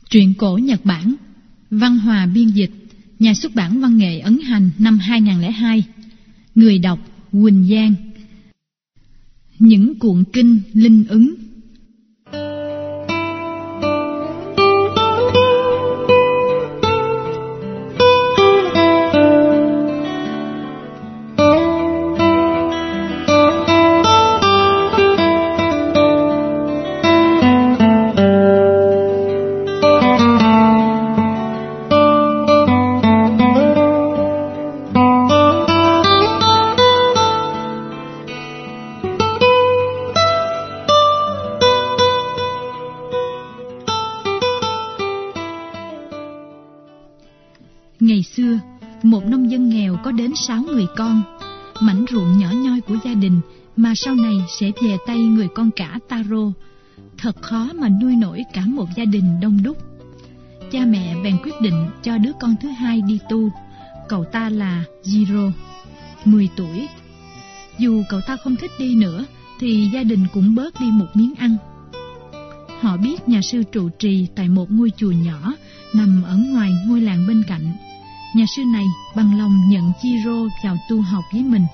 Truyện cổ Nhật Bản, Văn Hòa biên dịch, Nhà xuất bản Văn nghệ ấn hành năm 2002. Người đọc Quỳnh Giang. Những cuộn kinh linh ứng. Ngày xưa, một nông dân nghèo có đến 6 người con. Mảnh ruộng nhỏ nhoi của gia đình mà sau này sẽ về tay người con cả Taro. Thật khó mà nuôi nổi cả một gia đình đông đúc. Cha mẹ bèn quyết định cho đứa con thứ hai đi tu. Cậu ta là Jiro, 10 tuổi. Dù cậu ta không thích đi nữa thì gia đình cũng bớt đi một miếng ăn. Họ biết nhà sư trụ trì tại một ngôi chùa nhỏ nằm ở ngoài ngôi làng bên cạnh. Nhà sư này bằng lòng nhận Jiro vào tu học với mình.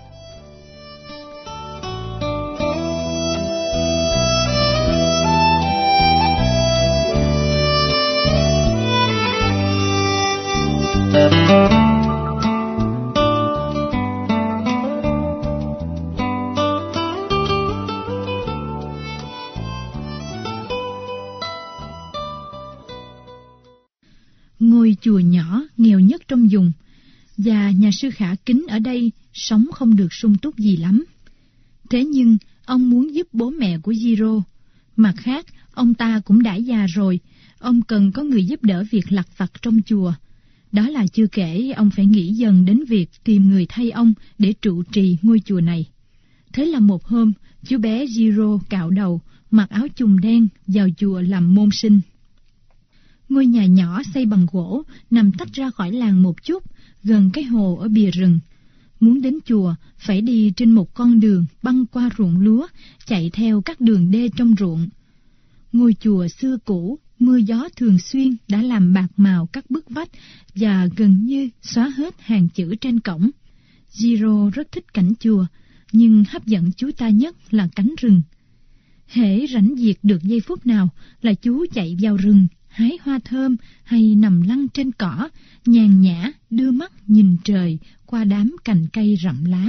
Ngôi chùa nhỏ nghèo nhất trong vùng, và nhà sư Khả Kính ở đây sống không được sung túc gì lắm. Thế nhưng ông muốn giúp bố mẹ của Jiro. Mặt khác, ông ta cũng đã già rồi, ông cần có người giúp đỡ việc lặt vặt trong chùa. Đó là chưa kể ông phải nghĩ dần đến việc tìm người thay ông để trụ trì ngôi chùa này. Thế là một hôm, chú bé Jiro cạo đầu, mặc áo chùm đen vào chùa làm môn sinh. Ngôi nhà nhỏ xây bằng gỗ nằm tách ra khỏi làng một chút, gần cái hồ ở bìa rừng. Muốn đến chùa phải đi trên một con đường băng qua ruộng lúa, chạy theo các đường đê trong ruộng. Ngôi chùa xưa cũ, mưa gió thường xuyên đã làm bạc màu các bức vách và gần như xóa hết hàng chữ trên cổng. Jiro rất thích cảnh chùa, nhưng hấp dẫn chú ta nhất là cánh rừng. Hễ rảnh việc được giây phút nào là chú chạy vào rừng, hái hoa thơm hay nằm lăn trên cỏ, nhàn nhã đưa mắt nhìn trời qua đám cành cây rậm lá.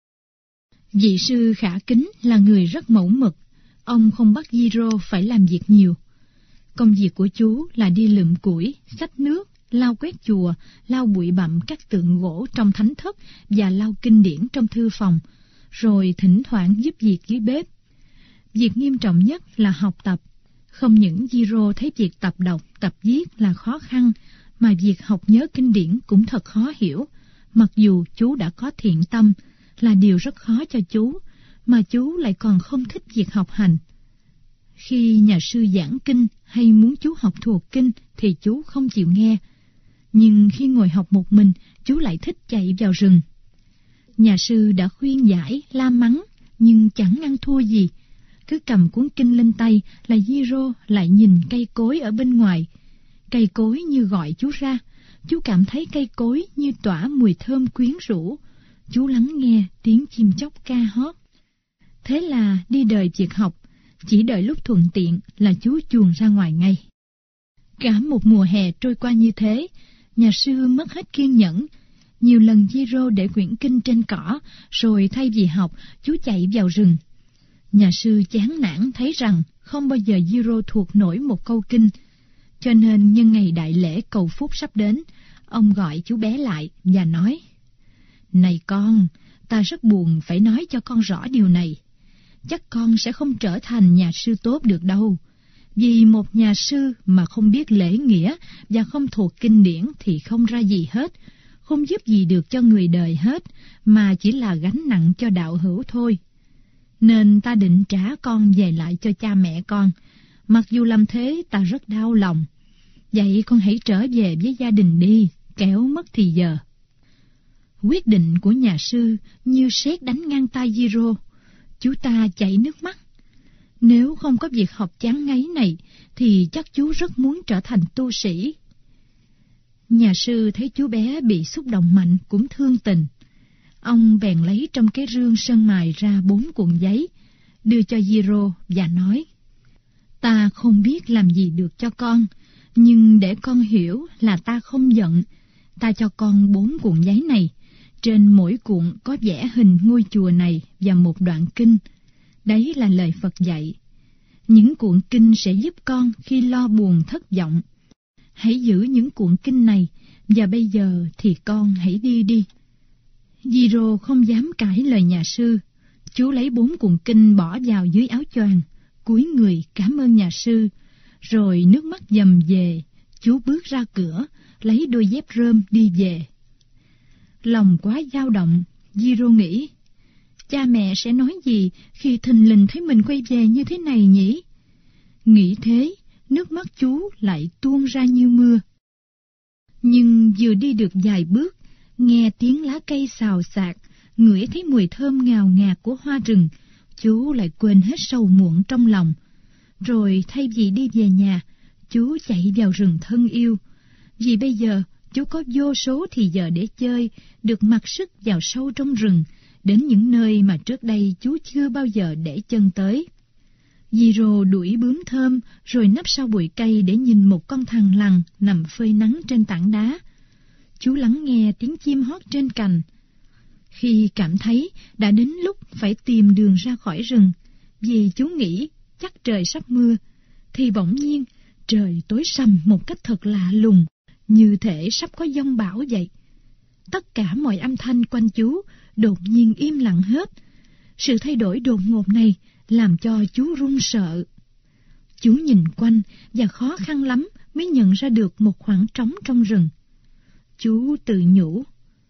Vị sư Khả Kính là người rất mẫu mực. Ông không bắt Jiro phải làm việc nhiều. Công việc của chú là đi lượm củi, xách nước, lau quét chùa, lau bụi bặm các tượng gỗ trong thánh thất và lau kinh điển trong thư phòng, rồi thỉnh thoảng giúp việc dưới bếp. Việc nghiêm trọng nhất là học tập. Không những Jiro thấy việc tập đọc, tập viết là khó khăn, mà việc học nhớ kinh điển cũng thật khó hiểu. Mặc dù chú đã có thiện tâm, là điều rất khó cho chú, mà chú lại còn không thích việc học hành. Khi nhà sư giảng kinh hay muốn chú học thuộc kinh thì chú không chịu nghe. Nhưng khi ngồi học một mình, chú lại thích chạy vào rừng. Nhà sư đã khuyên giải, la mắng, nhưng chẳng ăn thua gì. Cứ cầm cuốn kinh lên tay là Jiro lại nhìn cây cối ở bên ngoài. Cây cối như gọi chú ra. Chú cảm thấy cây cối như tỏa mùi thơm quyến rũ. Chú lắng nghe tiếng chim chóc ca hót. Thế là đi đời việc học, chỉ đợi lúc thuận tiện là chú chuồn ra ngoài ngay. Cả một mùa hè trôi qua như thế, nhà sư mất hết kiên nhẫn. Nhiều lần Jiro để quyển kinh trên cỏ, rồi thay vì học, chú chạy vào rừng. Nhà sư chán nản thấy rằng không bao giờ Jiro thuộc nổi một câu kinh, cho nên nhân ngày đại lễ cầu phúc sắp đến, ông gọi chú bé lại và nói: "Này con, ta rất buồn phải nói cho con rõ điều này. Chắc con sẽ không trở thành nhà sư tốt được đâu. Vì một nhà sư mà không biết lễ nghĩa và không thuộc kinh điển thì không ra gì hết, không giúp gì được cho người đời hết, mà chỉ là gánh nặng cho đạo hữu thôi. Nên ta định trả con về lại cho cha mẹ con. Mặc dù làm thế ta rất đau lòng. Vậy con hãy trở về với gia đình đi, kẻo mất thì giờ." Quyết định của nhà sư như sét đánh ngang tai Jiro. Chú ta chảy nước mắt. Nếu không có việc học chán ngấy này, thì chắc chú rất muốn trở thành tu sĩ. Nhà sư thấy chú bé bị xúc động mạnh cũng thương tình. Ông bèn lấy trong cái rương sơn mài ra 4 cuộn giấy, đưa cho Giro và nói: Ta không biết làm gì được cho con, nhưng để con hiểu là ta không giận, ta cho con 4 cuộn giấy này. Trên mỗi cuộn có vẽ hình ngôi chùa này và một đoạn kinh. Đấy là lời Phật dạy. Những cuộn kinh sẽ giúp con khi lo buồn thất vọng. Hãy giữ những cuộn kinh này, và bây giờ thì con hãy đi đi. Giro không dám cãi lời nhà sư. Chú lấy 4 cuộn kinh bỏ vào dưới áo choàng, cúi người cảm ơn nhà sư, rồi nước mắt dầm về. Chú bước ra cửa, lấy đôi dép rơm đi về. Lòng quá dao động, Giro nghĩ: cha mẹ sẽ nói gì khi thình lình thấy mình quay về như thế này nhỉ? Nghĩ thế, nước mắt chú lại tuôn ra như mưa. Nhưng vừa đi được vài bước, nghe tiếng lá cây xào xạc, ngửi thấy mùi thơm ngào ngạt của hoa rừng, chú lại quên hết sầu muộn trong lòng. Rồi thay vì đi về nhà, chú chạy vào rừng thân yêu. Vì bây giờ chú có vô số thì giờ để chơi, được mặc sức vào sâu trong rừng, đến những nơi mà trước đây chú chưa bao giờ để chân tới. Giro đuổi bướm thơm, rồi nấp sau bụi cây để nhìn một con thằn lằn nằm phơi nắng trên tảng đá. Chú lắng nghe tiếng chim hót trên cành. Khi cảm thấy đã đến lúc phải tìm đường ra khỏi rừng, vì chú nghĩ chắc trời sắp mưa, thì bỗng nhiên trời tối sầm một cách thật lạ lùng, như thể sắp có giông bão vậy. Tất cả mọi âm thanh quanh chú đột nhiên im lặng hết. Sự thay đổi đột ngột này làm cho chú run sợ. Chú nhìn quanh và khó khăn lắm mới nhận ra được một khoảng trống trong rừng. Chú tự nhủ: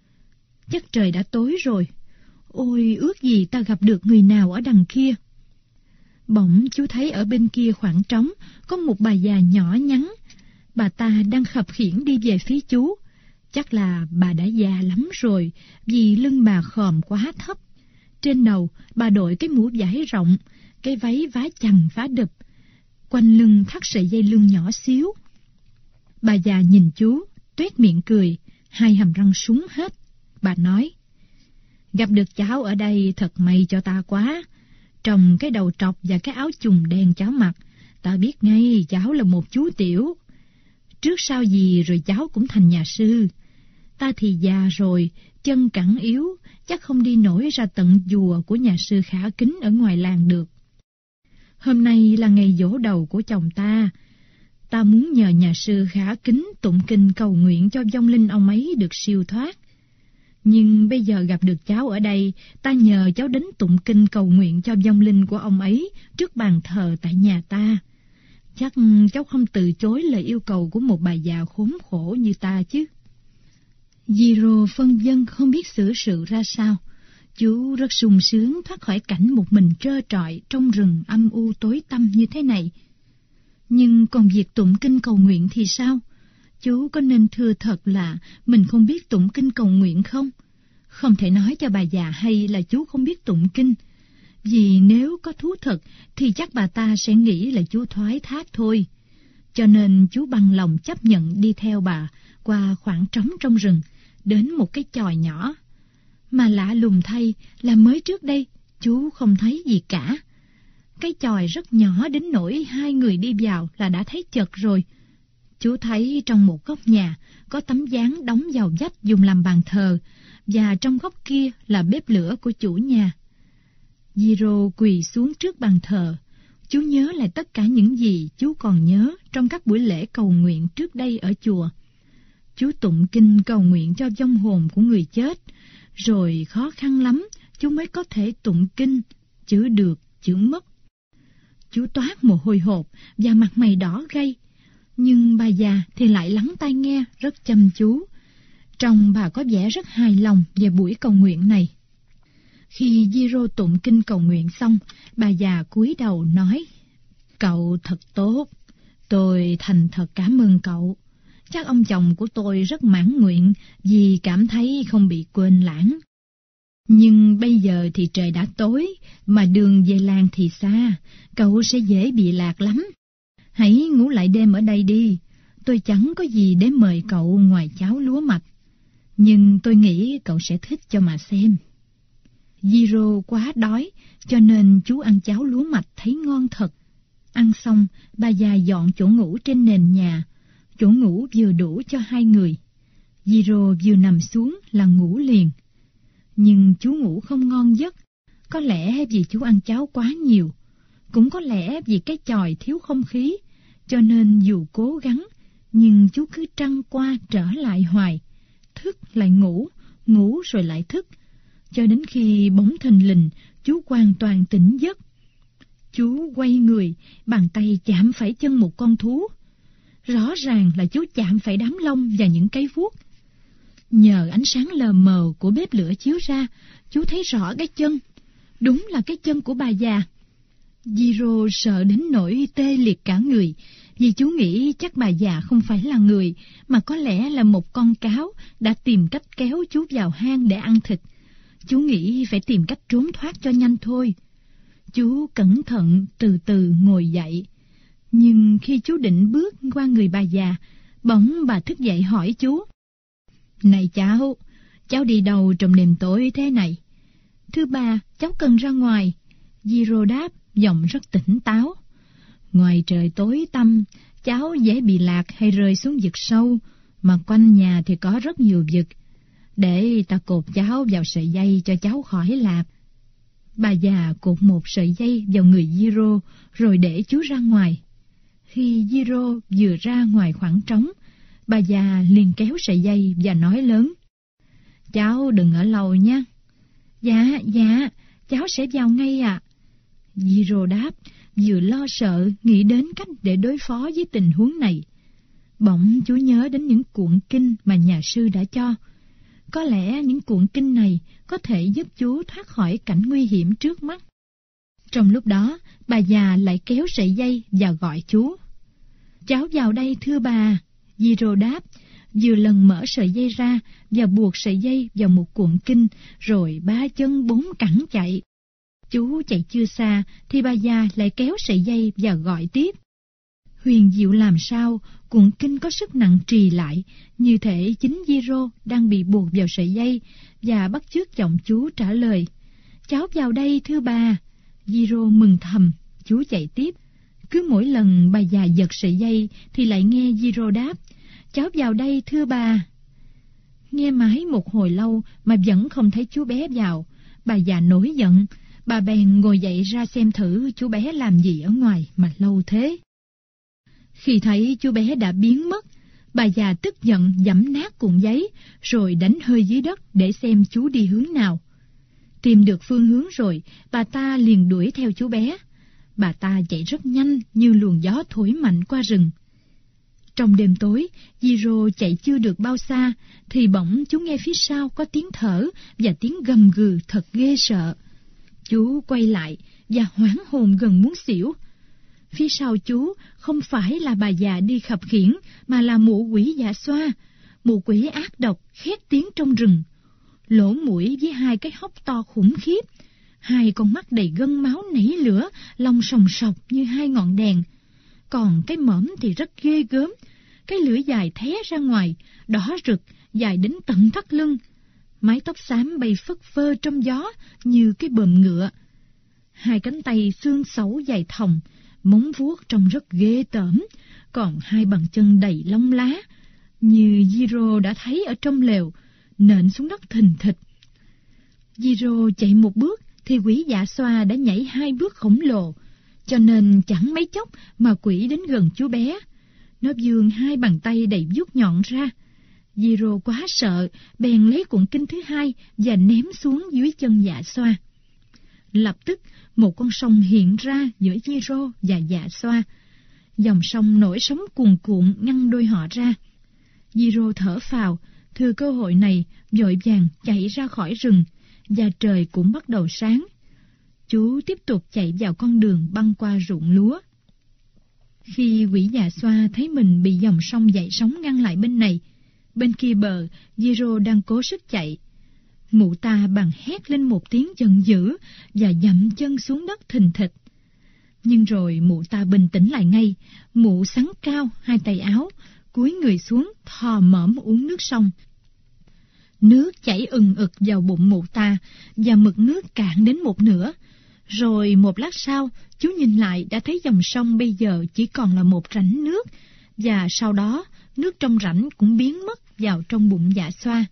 chắc trời đã tối rồi. Ôi, ước gì ta gặp được người nào ở đằng kia. Bỗng chú thấy ở bên kia khoảng trống có một bà già nhỏ nhắn. Bà ta đang khập khiễng đi về phía chú. Chắc là bà đã già lắm rồi, vì lưng bà khòm quá thấp. Trên đầu bà đội cái mũ vải rộng, cái váy vá chằng vá đực, quanh lưng thắt sợi dây lưng nhỏ xíu. Bà già nhìn chú, tuét miệng cười, hai hàm răng súng hết. Bà nói: gặp được cháu ở đây thật may cho ta quá. Trồng cái đầu trọc và cái áo chùm đen cháu mặc, ta biết ngay cháu là một chú tiểu. Trước sau gì rồi cháu cũng thành nhà sư. Ta thì già rồi, chân cẳng yếu, chắc không đi nổi ra tận chùa của nhà sư Khả Kính ở ngoài làng được. Hôm nay là ngày giỗ đầu của chồng ta. Ta muốn nhờ nhà sư Khả Kính tụng kinh cầu nguyện cho vong linh ông ấy được siêu thoát. Nhưng bây giờ gặp được cháu ở đây, ta nhờ cháu đến tụng kinh cầu nguyện cho vong linh của ông ấy trước bàn thờ tại nhà ta. Chắc cháu không từ chối lời yêu cầu của một bà già khốn khổ như ta chứ. Giro phân vân không biết xử sự ra sao. Chú rất sung sướng thoát khỏi cảnh một mình trơ trọi trong rừng âm u tối tăm như thế này. Nhưng còn việc tụng kinh cầu nguyện thì sao? Chú có nên thưa thật là mình không biết tụng kinh cầu nguyện không? Không thể nói cho bà già hay là chú không biết tụng kinh. Vì nếu có thú thật thì chắc bà ta sẽ nghĩ là chú thoái thác thôi. Cho nên chú bằng lòng chấp nhận đi theo bà qua khoảng trống trong rừng, đến một cái chòi nhỏ. Mà lạ lùng thay là mới trước đây chú không thấy gì cả. Cái chòi rất nhỏ đến nỗi 2 người đi vào là đã thấy chật rồi. Chú thấy trong một góc nhà có tấm ván đóng vào vách dùng làm bàn thờ, và trong góc kia là bếp lửa của chủ nhà. Giro quỳ xuống trước bàn thờ. Chú nhớ lại tất cả những gì chú còn nhớ trong các buổi lễ cầu nguyện trước đây ở chùa. Chú tụng kinh cầu nguyện cho vong hồn của người chết, rồi khó khăn lắm chú mới có thể tụng kinh, chữ được, chữ mất. Chú toát mồ hôi hột và mặt mày đỏ gay, nhưng bà già thì lại lắng tai nghe rất chăm chú. Trông bà có vẻ rất hài lòng về buổi cầu nguyện này. Khi Giro tụng kinh cầu nguyện xong, bà già cúi đầu nói: cậu thật tốt, tôi thành thật cảm ơn cậu. Chắc ông chồng của tôi rất mãn nguyện vì cảm thấy không bị quên lãng. Nhưng bây giờ thì trời đã tối, mà đường về làng thì xa, cậu sẽ dễ bị lạc lắm. Hãy ngủ lại đêm ở đây đi, tôi chẳng có gì để mời cậu ngoài cháo lúa mạch. Nhưng tôi nghĩ cậu sẽ thích cho mà xem. Giro quá đói, cho nên chú ăn cháo lúa mạch thấy ngon thật. Ăn xong, bà già dọn chỗ ngủ trên nền nhà. Chỗ ngủ vừa đủ cho 2 người. Giro vừa nằm xuống là ngủ liền. Nhưng chú ngủ không ngon giấc. Có lẽ vì chú ăn cháo quá nhiều. Cũng có lẽ vì cái chòi thiếu không khí. Cho nên dù cố gắng, nhưng chú cứ trăng qua trở lại hoài. Thức lại ngủ, ngủ rồi lại thức. Cho đến khi bỗng thình lình, chú hoàn toàn tỉnh giấc. Chú quay người, bàn tay chạm phải chân một con thú. Rõ ràng là chú chạm phải đám lông và những cái vuốt. Nhờ ánh sáng lờ mờ của bếp lửa chiếu ra, chú thấy rõ cái chân. Đúng là cái chân của bà già. Giro sợ đến nỗi tê liệt cả người, vì chú nghĩ chắc bà già không phải là người, mà có lẽ là một con cáo đã tìm cách kéo chú vào hang để ăn thịt. Chú nghĩ phải tìm cách trốn thoát cho nhanh thôi. Chú cẩn thận từ từ ngồi dậy. Nhưng khi chú định bước qua người bà già, bỗng bà thức dậy hỏi chú: "Này cháu đi đâu trong đêm tối thế này?" "Thưa bà, cháu cần ra ngoài." Giro đáp, giọng rất tỉnh táo. "Ngoài trời tối tăm, cháu dễ bị lạc hay rơi xuống vực sâu, mà quanh nhà thì có rất nhiều vực. Để ta cột cháu vào sợi dây cho cháu khỏi lạc." Bà già cột một sợi dây vào người Giro, rồi để chú ra ngoài. Khi Giro vừa ra ngoài khoảng trống, bà già liền kéo sợi dây và nói lớn: "Cháu đừng ở lâu nhé." Dạ, cháu sẽ vào ngay ạ." Giro đáp, vừa lo sợ nghĩ đến cách để đối phó với tình huống này. Bỗng chú nhớ đến những cuộn kinh mà nhà sư đã cho. Có lẽ những cuộn kinh này có thể giúp chú thoát khỏi cảnh nguy hiểm trước mắt. Trong lúc đó, bà già lại kéo sợi dây và gọi chú. "Cháu vào đây thưa bà." Giro đáp, vừa lần mở sợi dây ra và buộc sợi dây vào một cuộn kinh, rồi 3 chân 4 cẳng chạy. Chú chạy chưa xa thì bà già lại kéo sợi dây và gọi tiếp. Huyền diệu làm sao, cuộn kinh có sức nặng trì lại, như thể chính Giro đang bị buộc vào sợi dây, và bắt chước giọng chú trả lời: "Cháu vào đây thưa bà." Giro mừng thầm, chú chạy tiếp. Cứ mỗi lần bà già giật sợi dây thì lại nghe Giro đáp: "Cháu vào đây thưa bà." Nghe mãi một hồi lâu mà vẫn không thấy chú bé vào. Bà già nổi giận, bà bèn ngồi dậy ra xem thử chú bé làm gì ở ngoài mà lâu thế. Khi thấy chú bé đã biến mất, bà già tức giận giẫm nát cuộn giấy, rồi đánh hơi dưới đất để xem chú đi hướng nào. Tìm được phương hướng rồi, bà ta liền đuổi theo chú bé. Bà ta chạy rất nhanh như luồng gió thổi mạnh qua rừng. Trong đêm tối, Giro chạy chưa được bao xa, thì bỗng chú nghe phía sau có tiếng thở và tiếng gầm gừ thật ghê sợ. Chú quay lại và hoảng hồn gần muốn xỉu. Phía sau chú không phải là bà già đi khập khiễng, mà là mụ quỷ dạ xoa, mụ quỷ ác độc khét tiếng trong rừng. Lỗ mũi với 2 cái hốc to khủng khiếp, 2 con mắt đầy gân máu nảy lửa, lông sòng sọc như 2 ngọn đèn. Còn cái mõm thì rất ghê gớm, cái lưỡi dài thé ra ngoài, đỏ rực, dài đến tận thắt lưng. Mái tóc xám bay phất phơ trong gió như cái bờm ngựa. 2 cánh tay xương xấu dài thòng, móng vuốt trông rất ghê tởm, còn 2 bàn chân đầy lông lá, như Giro đã thấy ở trong lều, nện xuống đất thình thịch. Giro chạy một bước thì quỷ dạ xoa đã nhảy 2 bước khổng lồ, cho nên chẳng mấy chốc mà quỷ đến gần chú bé. Nó vươn 2 bàn tay đầy vuốt nhọn ra. Giro quá sợ, bèn lấy cuộn kinh thứ 2 và ném xuống dưới chân dạ xoa. Lập tức một con sông hiện ra giữa Giro và dạ xoa. Dòng sông nổi sóng cuồn cuộn ngăn đôi họ ra. Giro thở phào, thừa cơ hội này vội vàng chạy ra khỏi rừng, và trời cũng bắt đầu sáng. Chú tiếp tục chạy vào con đường băng qua ruộng lúa. Khi quỷ dạ xoa thấy mình bị dòng sông dậy sóng ngăn lại bên này, bên kia bờ, Giro đang cố sức chạy. Mụ ta bèn hét lên một tiếng giận dữ và dậm chân xuống đất thình thịch. Nhưng rồi mụ ta bình tĩnh lại ngay. Mụ xắn cao hai tay áo, cúi người xuống thò mõm uống nước sông. Nước chảy ừng ực vào bụng mụ ta, và mực nước cạn đến một nửa. Rồi một lát sau, chú nhìn lại đã thấy dòng sông bây giờ chỉ còn là một rãnh nước, và sau đó nước trong rãnh cũng biến mất vào trong bụng Dạ Xoa.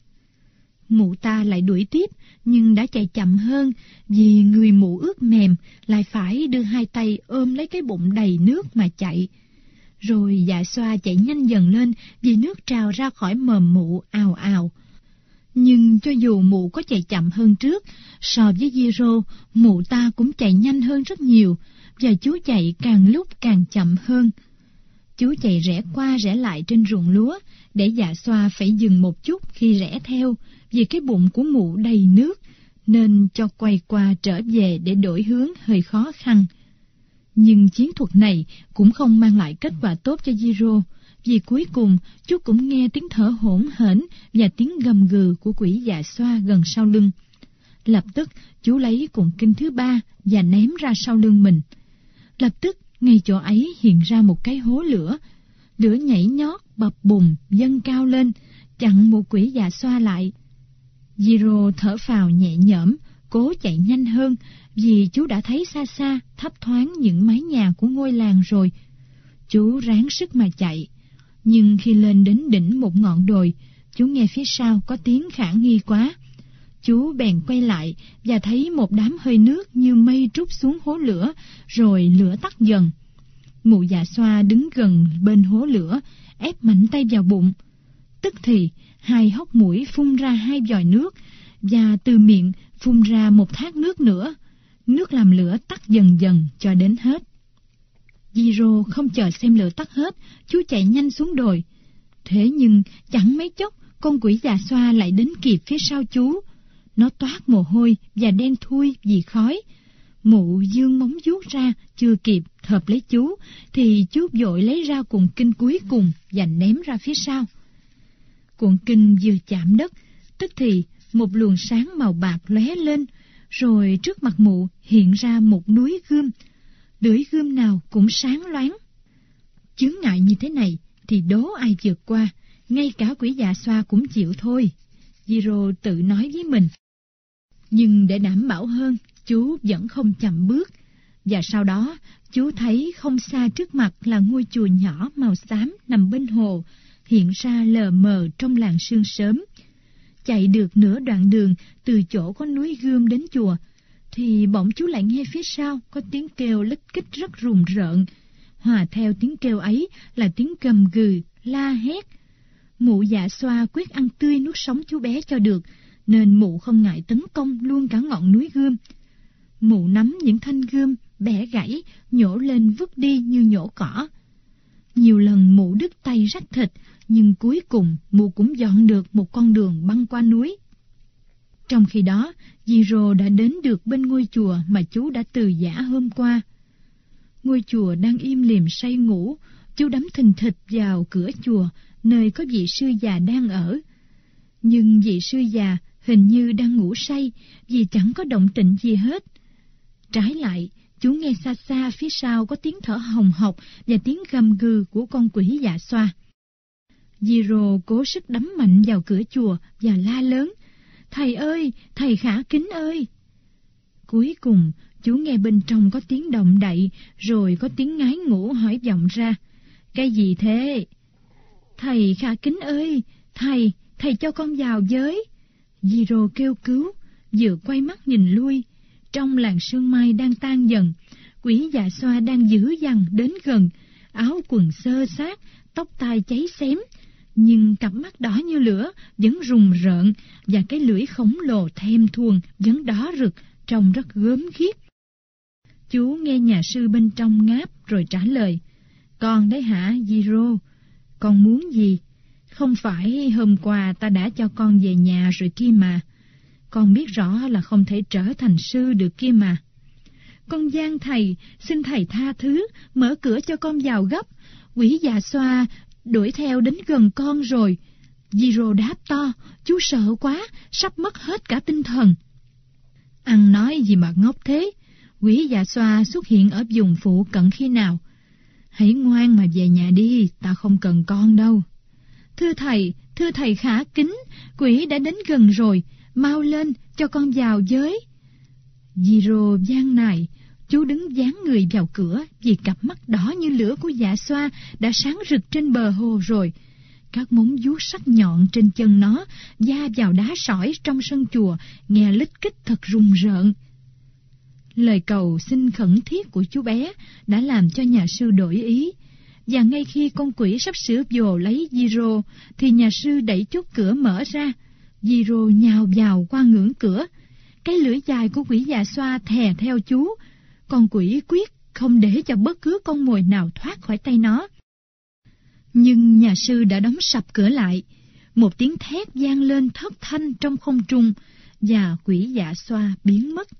Mụ ta lại đuổi tiếp, nhưng đã chạy chậm hơn, vì người mụ ướt mềm lại phải đưa hai tay ôm lấy cái bụng đầy nước mà chạy. Rồi Dạ Xoa chạy nhanh dần lên, vì nước trào ra khỏi mồm mụ ào ào. Nhưng cho dù mụ có chạy chậm hơn trước, so với Giro, mụ ta cũng chạy nhanh hơn rất nhiều, và chú chạy càng lúc càng chậm hơn. Chú chạy rẽ qua rẽ lại trên ruộng lúa, để Dạ Xoa phải dừng một chút khi rẽ theo, vì cái bụng của mụ đầy nước, nên cho quay qua trở về để đổi hướng hơi khó khăn. Nhưng chiến thuật này cũng không mang lại kết quả tốt cho Giro, vì cuối cùng chú cũng nghe tiếng thở hổn hển và tiếng gầm gừ của quỷ Dạ Xoa gần sau lưng. Lập tức chú lấy cuộn kinh thứ 3 và ném ra sau lưng mình. Lập tức ngay chỗ ấy hiện ra một cái hố lửa. Lửa nhảy nhót bập bùng dâng cao lên, chặn một quỷ Dạ Xoa lại. Giro thở phào nhẹ nhõm, cố chạy nhanh hơn, vì chú đã thấy xa xa thấp thoáng những mái nhà của ngôi làng rồi. Chú ráng sức mà chạy, nhưng khi lên đến đỉnh một ngọn đồi, chú nghe phía sau có tiếng khả nghi quá. Chú bèn quay lại và thấy một đám hơi nước như mây trút xuống hố lửa, rồi lửa tắt dần. Mụ Dạ Xoa đứng gần bên hố lửa, ép mạnh tay vào bụng. Tức thì hai hốc mũi phun ra hai vòi nước, và từ miệng phun ra một thác nước nữa. Nước làm lửa tắt dần dần cho đến hết. Giro không chờ xem lửa tắt hết, chú chạy nhanh xuống đồi. Thế nhưng chẳng mấy chốc, con quỷ Dạ Xoa lại đến kịp phía sau chú. Nó toát mồ hôi và đen thui vì khói. Mụ giương móng vuốt ra, chưa kịp thợp lấy chú, thì chú vội lấy ra cuộn kinh cuối cùng và ném ra phía sau. Cuộn kinh vừa chạm đất, tức thì một luồng sáng màu bạc lóe lên, rồi trước mặt mụ hiện ra một núi gươm. Lưỡi gươm nào cũng sáng loáng. Chướng ngại như thế này thì đố ai vượt qua, ngay cả quỷ Dạ Xoa cũng chịu thôi, Giro tự nói với mình. Nhưng để đảm bảo hơn, chú vẫn không chậm bước. Và sau đó, chú thấy không xa trước mặt là ngôi chùa nhỏ màu xám nằm bên hồ, hiện ra lờ mờ trong làn sương sớm. Chạy được nửa đoạn đường từ chỗ có núi gươm đến chùa, thì bỗng chú lại nghe phía sau có tiếng kêu lích kích rất rùng rợn. Hòa theo tiếng kêu ấy là tiếng gầm gừ, la hét. Mụ Dạ Xoa quyết ăn tươi nuốt sống chú bé cho được, nên mụ không ngại tấn công luôn cả ngọn núi gươm. Mụ nắm những thanh gươm, bẻ gãy, nhổ lên vứt đi như nhổ cỏ. Nhiều lần mụ đứt tay rách thịt, nhưng cuối cùng mụ cũng dọn được một con đường băng qua núi. Trong khi đó, Giro đã đến được bên ngôi chùa mà chú đã từ giã hôm qua. Ngôi chùa đang im lìm say ngủ, chú đắm thình thịch vào cửa chùa, nơi có vị sư già đang ở. Nhưng vị sư già hình như đang ngủ say, vì chẳng có động tĩnh gì hết. Trái lại, chú nghe xa xa phía sau có tiếng thở hồng hộc và tiếng gầm gừ của con quỷ Dạ Xoa. Giro cố sức đấm mạnh vào cửa chùa và la lớn: "Thầy ơi, thầy Khả Kính ơi!" Cuối cùng, chú nghe bên trong có tiếng động đậy, rồi có tiếng ngái ngủ hỏi vọng ra: "Cái gì thế?" "Thầy Khả Kính ơi, thầy cho con vào với." Giro kêu cứu, vừa quay mắt nhìn lui. Trong làn sương mai đang tan dần, quỷ Dạ Xoa đang dữ dằn đến gần, áo quần xơ xác, tóc tai cháy xém, nhưng cặp mắt đỏ như lửa vẫn rùng rợn, và cái lưỡi khổng lồ thèm thuồng vẫn đỏ rực, trông rất gớm ghiếc. Chú nghe nhà sư bên trong ngáp rồi trả lời: "Con đấy hả, Giro? Con muốn gì? Không phải hôm qua ta đã cho con về nhà rồi kia mà. Con biết rõ là không thể trở thành sư được kia mà. Con van thầy, xin thầy tha thứ, mở cửa cho con vào gấp. Quỷ Dạ Xoa đuổi theo đến gần con rồi. Giro đáp to, chú sợ quá, sắp mất hết cả tinh thần. Ăn nói gì mà ngốc thế, quỷ dạ xoa xuất hiện ở vùng phụ cận khi nào? Hãy ngoan mà về nhà đi, ta không cần con đâu. Thưa thầy khả kính, quỷ đã đến gần rồi, mau lên, cho con vào với. Giro van nài, chú đứng dán người vào cửa vì cặp mắt đỏ như lửa của dạ xoa đã sáng rực trên bờ hồ rồi. Các móng vuốt sắc nhọn trên chân nó va vào đá sỏi trong sân chùa, nghe lích kích thật rùng rợn. Lời cầu xin khẩn thiết của chú bé đã làm cho nhà sư đổi ý, và ngay khi con quỷ sắp sửa vồ lấy Giro, thì nhà sư đẩy chốt cửa mở ra. Giro nhào vào qua ngưỡng cửa. Cái lưỡi dài của quỷ già xoa thè theo chú. Con quỷ quyết không để cho bất cứ con mồi nào thoát khỏi tay nó. Nhưng nhà sư đã đóng sập cửa lại. Một tiếng thét vang lên thất thanh trong không trung, và quỷ dạ xoa biến mất.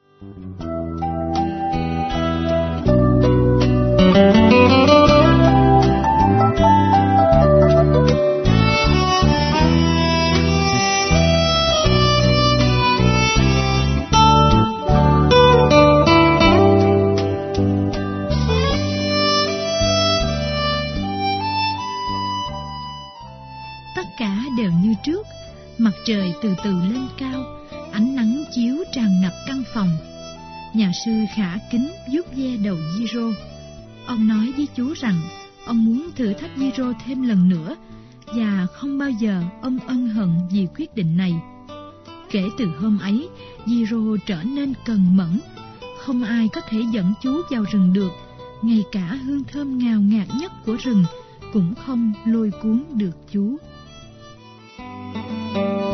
Tất cả đều như trước, mặt trời từ từ lên cao, ánh nắng chiếu tràn ngập căn phòng. Nhà sư khả kính vuốt ve đầu Giro. Ông nói với chú rằng ông muốn thử thách Giro thêm lần nữa, và không bao giờ ông ân hận vì quyết định này. Kể từ hôm ấy, Giro trở nên cần mẫn. Không ai có thể dẫn chú vào rừng được, ngay cả hương thơm ngào ngạt nhất của rừng cũng không lôi cuốn được chú.